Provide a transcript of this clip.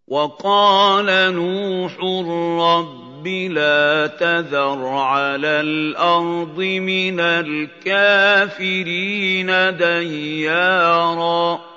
وَقَالَ نُوحٌ رَّبِّ لَا تَذَرْ عَلَى الْأَرْضِ مِنَ الْكَافِرِينَ دَيَّارًا